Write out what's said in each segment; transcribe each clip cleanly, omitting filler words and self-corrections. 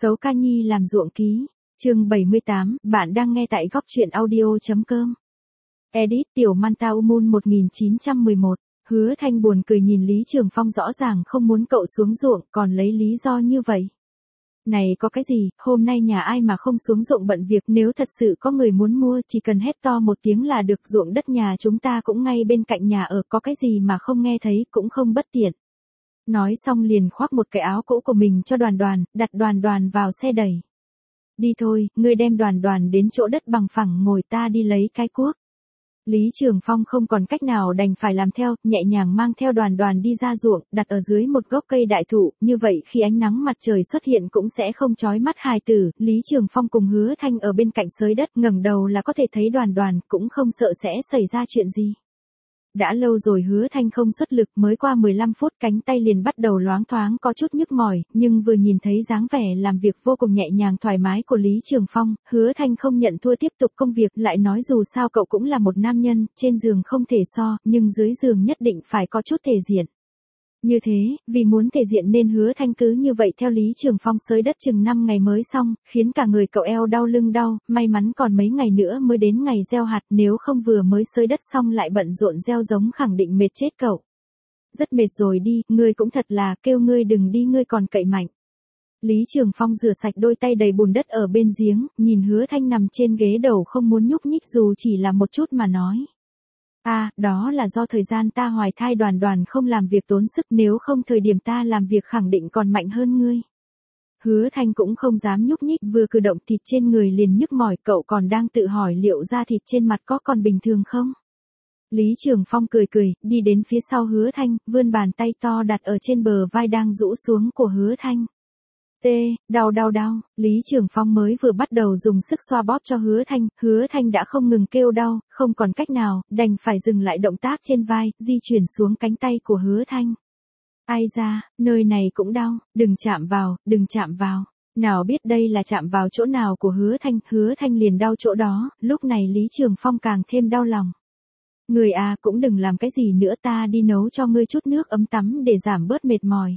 Sấu ca nhi làm ruộng ký, chương 78, bạn đang nghe tại góc truyện audio.com. Edit Tiểu Manta Umun 1911, Hứa Thanh buồn cười nhìn Lý Trường Phong rõ ràng không muốn cậu xuống ruộng còn lấy lý do như vậy. Này có cái gì, hôm nay nhà ai mà không xuống ruộng bận việc, nếu thật sự có người muốn mua chỉ cần hét to một tiếng là được, ruộng đất nhà chúng ta cũng ngay bên cạnh nhà ở, có cái gì mà không nghe thấy, cũng không bất tiện. Nói xong liền khoác một cái áo cũ của mình cho Đoàn Đoàn, đặt Đoàn Đoàn vào xe đẩy. Đi thôi, ngươi đem Đoàn Đoàn đến chỗ đất bằng phẳng ngồi, ta đi lấy cái cuốc. Lý Trường Phong không còn cách nào đành phải làm theo, nhẹ nhàng mang theo Đoàn Đoàn đi ra ruộng, đặt ở dưới một gốc cây đại thụ, như vậy khi ánh nắng mặt trời xuất hiện cũng sẽ không chói mắt hài tử. Lý Trường Phong cùng Hứa Thanh ở bên cạnh xới đất, ngẩng đầu là có thể thấy Đoàn Đoàn, cũng không sợ sẽ xảy ra chuyện gì. Đã lâu rồi Hứa Thanh không xuất lực, mới qua 15 phút cánh tay liền bắt đầu loáng thoáng có chút nhức mỏi, nhưng vừa nhìn thấy dáng vẻ làm việc vô cùng nhẹ nhàng thoải mái của Lý Trường Phong, Hứa Thanh không nhận thua tiếp tục công việc, lại nói dù sao cậu cũng là một nam nhân, trên giường không thể so, nhưng dưới giường nhất định phải có chút thể diện. Như thế, vì muốn thể diện nên Hứa Thanh cứ như vậy theo Lý Trường Phong xới đất chừng 5 ngày mới xong, khiến cả người cậu eo đau lưng đau, may mắn còn mấy ngày nữa mới đến ngày gieo hạt, nếu không vừa mới xới đất xong lại bận rộn gieo giống khẳng định mệt chết cậu. Rất mệt rồi đi, ngươi cũng thật là, kêu ngươi đừng đi ngươi còn cậy mạnh. Lý Trường Phong rửa sạch đôi tay đầy bùn đất ở bên giếng, nhìn Hứa Thanh nằm trên ghế đầu không muốn nhúc nhích dù chỉ là một chút mà nói. Đó là do thời gian ta hoài thai, Đoàn Đoàn không làm việc tốn sức, nếu không thời điểm ta làm việc khẳng định còn mạnh hơn ngươi. Hứa Thanh cũng không dám nhúc nhích, vừa cử động thịt trên người liền nhức mỏi, cậu còn đang tự hỏi liệu da thịt trên mặt có còn bình thường không? Lý Trường Phong cười cười, đi đến phía sau Hứa Thanh, vươn bàn tay to đặt ở trên bờ vai đang rũ xuống của Hứa Thanh. Đau, Lý Trường Phong mới vừa bắt đầu dùng sức xoa bóp cho Hứa Thanh đã không ngừng kêu đau, không còn cách nào, đành phải dừng lại động tác trên vai, di chuyển xuống cánh tay của Hứa Thanh. Ai da, nơi này cũng đau, đừng chạm vào. Nào biết đây là chạm vào chỗ nào của Hứa Thanh liền đau chỗ đó, lúc này Lý Trường Phong càng thêm đau lòng. Người cũng đừng làm cái gì nữa, ta đi nấu cho ngươi chút nước ấm tắm để giảm bớt mệt mỏi.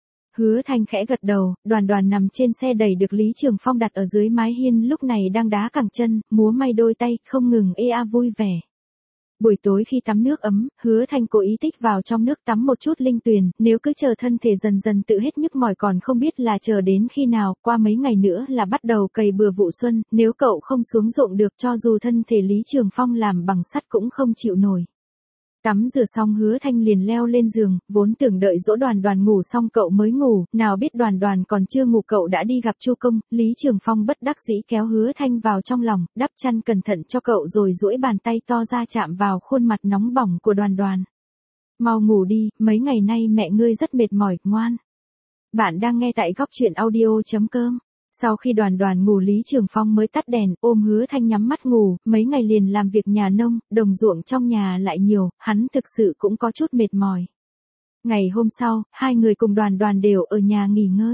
Hứa Thanh khẽ gật đầu, Đoàn Đoàn nằm trên xe đẩy được Lý Trường Phong đặt ở dưới mái hiên lúc này đang đá cẳng chân, múa may đôi tay, không ngừng vui vẻ. Buổi tối khi tắm nước ấm, Hứa Thanh cố ý tích vào trong nước tắm một chút linh tuyền, nếu cứ chờ thân thể dần dần tự hết nhức mỏi còn không biết là chờ đến khi nào, qua mấy ngày nữa là bắt đầu cày bừa vụ xuân, nếu cậu không xuống ruộng được cho dù thân thể Lý Trường Phong làm bằng sắt cũng không chịu nổi. Tắm rửa xong Hứa Thanh liền leo lên giường, vốn tưởng đợi dỗ Đoàn Đoàn ngủ xong cậu mới ngủ, nào biết Đoàn Đoàn còn chưa ngủ cậu đã đi gặp Chu Công. Lý Trường Phong bất đắc dĩ kéo Hứa Thanh vào trong lòng, đắp chăn cẩn thận cho cậu rồi duỗi bàn tay to ra chạm vào khuôn mặt nóng bỏng của Đoàn Đoàn. Mau ngủ đi, mấy ngày nay mẹ ngươi rất mệt mỏi, ngoan. Bạn đang nghe tại góc truyện audio.com. Sau khi Đoàn Đoàn ngủ Lý Trường Phong mới tắt đèn, ôm Hứa Thanh nhắm mắt ngủ, mấy ngày liền làm việc nhà nông, đồng ruộng trong nhà lại nhiều, hắn thực sự cũng có chút mệt mỏi. Ngày hôm sau, hai người cùng Đoàn Đoàn đều ở nhà nghỉ ngơi.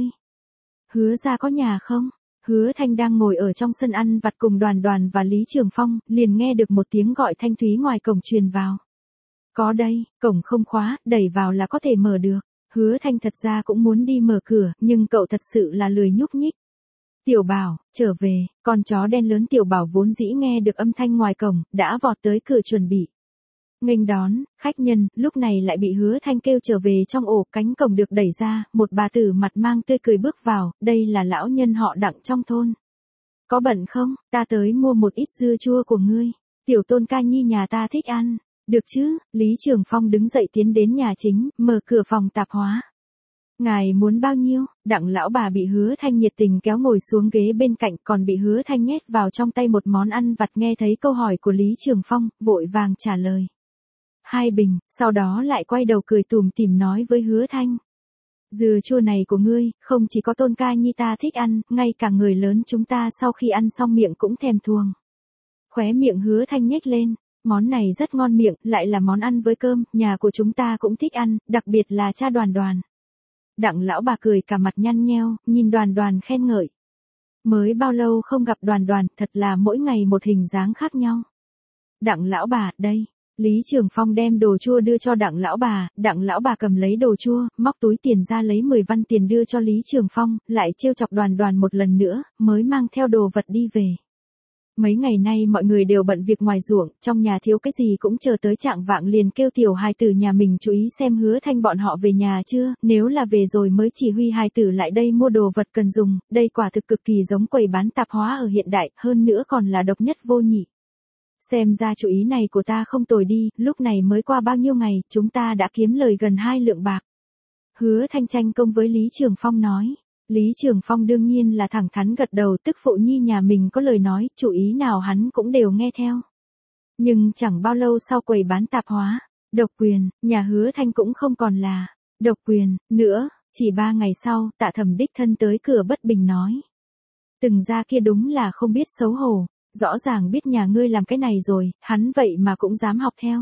Hứa ra có nhà không? Hứa Thanh đang ngồi ở trong sân ăn vặt cùng Đoàn Đoàn và Lý Trường Phong, liền nghe được một tiếng gọi thanh thúy ngoài cổng truyền vào. Có đây, cổng không khóa, đẩy vào là có thể mở được. Hứa Thanh thật ra cũng muốn đi mở cửa, nhưng cậu thật sự là lười nhúc nhích. Tiểu Bảo, trở về, con chó đen lớn Tiểu Bảo vốn dĩ nghe được âm thanh ngoài cổng, đã vọt tới cửa chuẩn bị nghênh đón khách nhân, lúc này lại bị Hứa Thanh kêu trở về trong ổ, cánh cổng được đẩy ra, một bà tử mặt mang tươi cười bước vào, đây là lão nhân họ Đặng trong thôn. Có bận không, ta tới mua một ít dưa chua của ngươi, tiểu tôn ca nhi nhà ta thích ăn. Được chứ, Lý Trường Phong đứng dậy tiến đến nhà chính, mở cửa phòng tạp hóa. Ngài muốn bao nhiêu? Đặng lão bà bị Hứa Thanh nhiệt tình kéo ngồi xuống ghế bên cạnh, còn bị Hứa Thanh nhét vào trong tay một món ăn vặt, nghe thấy câu hỏi của Lý Trường Phong, vội vàng trả lời. 2 bình, sau đó lại quay đầu cười tủm tỉm nói với Hứa Thanh. Dưa chua này của ngươi, không chỉ có tôn ca nhi ta thích ăn, ngay cả người lớn chúng ta sau khi ăn xong miệng cũng thèm thuồng. Khóe miệng Hứa Thanh nhếch lên. Món này rất ngon miệng, lại là món ăn với cơm, nhà của chúng ta cũng thích ăn, đặc biệt là cha Đoàn Đoàn. Đặng lão bà cười cả mặt nhăn nheo, nhìn Đoàn Đoàn khen ngợi. Mới bao lâu không gặp Đoàn Đoàn, thật là mỗi ngày một hình dáng khác nhau. Đặng lão bà, đây, Lý Trường Phong đem đồ chua đưa cho Đặng lão bà cầm lấy đồ chua, móc túi tiền ra lấy 10 văn tiền đưa cho Lý Trường Phong, lại trêu chọc Đoàn một lần nữa, mới mang theo đồ vật đi về. Mấy ngày nay mọi người đều bận việc ngoài ruộng, trong nhà thiếu cái gì cũng chờ tới trạng vạng liền kêu tiểu hài tử nhà mình chú ý xem Hứa Thanh bọn họ về nhà chưa, nếu là về rồi mới chỉ huy hài tử lại đây mua đồ vật cần dùng, đây quả thực cực kỳ giống quầy bán tạp hóa ở hiện đại, hơn nữa còn là độc nhất vô nhị. Xem ra chủ ý này của ta không tồi đi, lúc này mới qua bao nhiêu ngày, chúng ta đã kiếm lời gần 2 lượng bạc. Hứa Thanh tranh công với Lý Trường Phong nói. Lý Trường Phong đương nhiên là thẳng thắn gật đầu, tức phụ nhi nhà mình có lời nói, chủ ý nào hắn cũng đều nghe theo. Nhưng chẳng bao lâu sau quầy bán tạp hóa, độc quyền, nhà Hứa Thanh cũng không còn là độc quyền nữa, chỉ 3 ngày sau, Tạ Thẩm đích thân tới cửa bất bình nói. Từng gia kia đúng là không biết xấu hổ, rõ ràng biết nhà ngươi làm cái này rồi, hắn vậy mà cũng dám học theo.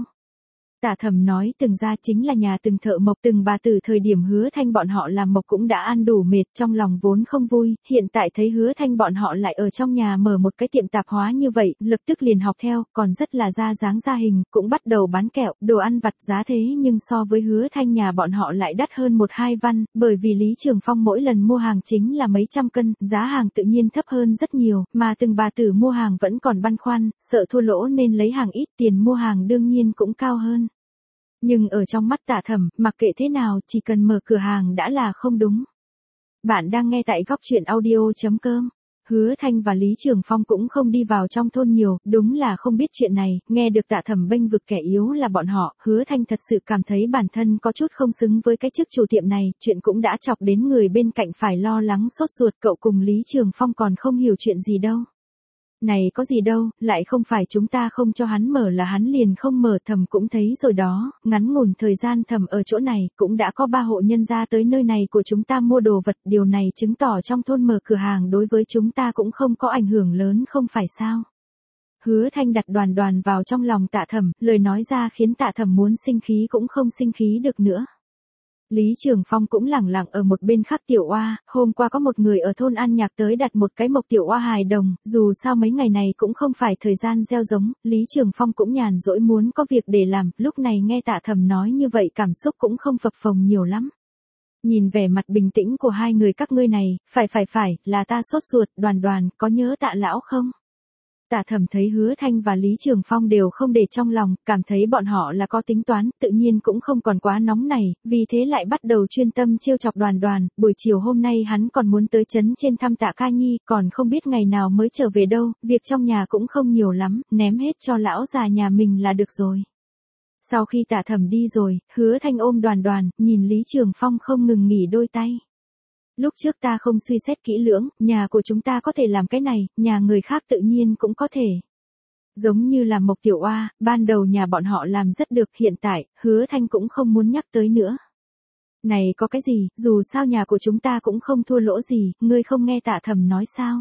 Tạ Thẩm nói từng gia chính là nhà từng thợ mộc, từng bà tử thời điểm Hứa Thanh bọn họ làm mộc cũng đã ăn đủ mệt, trong lòng vốn không vui, hiện tại thấy Hứa Thanh bọn họ lại ở trong nhà mở một cái tiệm tạp hóa như vậy, lập tức liền học theo, còn rất là ra dáng ra hình, cũng bắt đầu bán kẹo, đồ ăn vặt giá thế nhưng so với Hứa Thanh nhà bọn họ lại đắt hơn 1-2 văn, bởi vì Lý Trường Phong mỗi lần mua hàng chính là mấy trăm cân, giá hàng tự nhiên thấp hơn rất nhiều, mà từng bà tử mua hàng vẫn còn băn khoăn, sợ thua lỗ nên lấy hàng ít, tiền mua hàng đương nhiên cũng cao hơn. Nhưng ở trong mắt Tạ Thẩm, mặc kệ thế nào, chỉ cần mở cửa hàng đã là không đúng. Bạn đang nghe tại góc truyện audio.com. Hứa Thanh và Lý Trường Phong cũng không đi vào trong thôn nhiều, đúng là không biết chuyện này, nghe được Tạ Thẩm bênh vực kẻ yếu là bọn họ, Hứa Thanh thật sự cảm thấy bản thân có chút không xứng với cái chức chủ tiệm này, chuyện cũng đã chọc đến người bên cạnh phải lo lắng sốt ruột, cậu cùng Lý Trường Phong còn không hiểu chuyện gì đâu. Này có gì đâu, lại không phải chúng ta không cho hắn mở là hắn liền không mở, Thẩm cũng thấy rồi đó, ngắn ngủn thời gian Thẩm ở chỗ này, cũng đã có 3 hộ nhân gia tới nơi này của chúng ta mua đồ vật, điều này chứng tỏ trong thôn mở cửa hàng đối với chúng ta cũng không có ảnh hưởng lớn không phải sao. Hứa Thanh đặt Đoàn vào trong lòng Tạ Thẩm, lời nói ra khiến Tạ Thẩm muốn sinh khí cũng không sinh khí được nữa. Lý Trường Phong cũng lẳng lặng ở một bên khác tiểu oa, hôm qua có một người ở thôn An Nhạc tới đặt một cái mộc tiểu oa hài đồng, dù sao mấy ngày này cũng không phải thời gian gieo giống, Lý Trường Phong cũng nhàn rỗi muốn có việc để làm, lúc này nghe Tạ Thẩm nói như vậy cảm xúc cũng không phập phồng nhiều lắm. Nhìn vẻ mặt bình tĩnh của hai người các ngươi này, phải, là ta sốt ruột, Đoàn, có nhớ Tạ lão không? Tạ Thẩm thấy Hứa Thanh và Lý Trường Phong đều không để trong lòng, cảm thấy bọn họ là có tính toán, tự nhiên cũng không còn quá nóng này, vì thế lại bắt đầu chuyên tâm trêu chọc Đoàn, buổi chiều hôm nay hắn còn muốn tới trấn trên thăm Tạ Ca Nhi, còn không biết ngày nào mới trở về đâu, việc trong nhà cũng không nhiều lắm, ném hết cho lão già nhà mình là được rồi. Sau khi Tạ Thẩm đi rồi, Hứa Thanh ôm Đoàn, nhìn Lý Trường Phong không ngừng nghỉ đôi tay. Lúc trước ta không suy xét kỹ lưỡng, nhà của chúng ta có thể làm cái này, nhà người khác tự nhiên cũng có thể. Giống như là Mộc Tiểu Oa, ban đầu nhà bọn họ làm rất được, hiện tại, Hứa Thanh cũng không muốn nhắc tới nữa. Này có cái gì, dù sao nhà của chúng ta cũng không thua lỗ gì, ngươi không nghe Tạ Thẩm nói sao?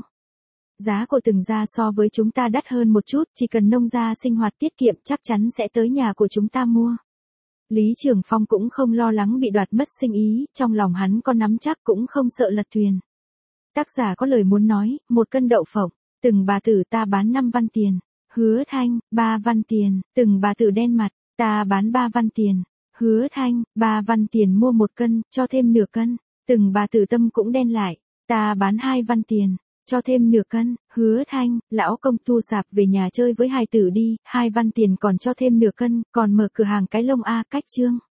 Giá của từng gia so với chúng ta đắt hơn một chút, chỉ cần nông gia sinh hoạt tiết kiệm chắc chắn sẽ tới nhà của chúng ta mua. Lý Trường Phong cũng không lo lắng bị đoạt mất sinh ý, trong lòng hắn có nắm chắc cũng không sợ lật thuyền. Tác giả có lời muốn nói, 1 cân đậu phộng, từng bà tử ta bán 5 văn tiền. Hứa Thanh, 3 văn tiền, từng bà tử đen mặt, ta bán 3 văn tiền. Hứa Thanh, 3 văn tiền mua 1 cân, cho thêm nửa cân. Từng bà tử tâm cũng đen lại, ta bán 2 văn tiền, cho thêm nửa cân. Hứa Thanh, lão công thu sạp về nhà chơi với hài tử đi, 2 văn tiền còn cho thêm nửa cân, còn mở cửa hàng cái lông a, cách chương.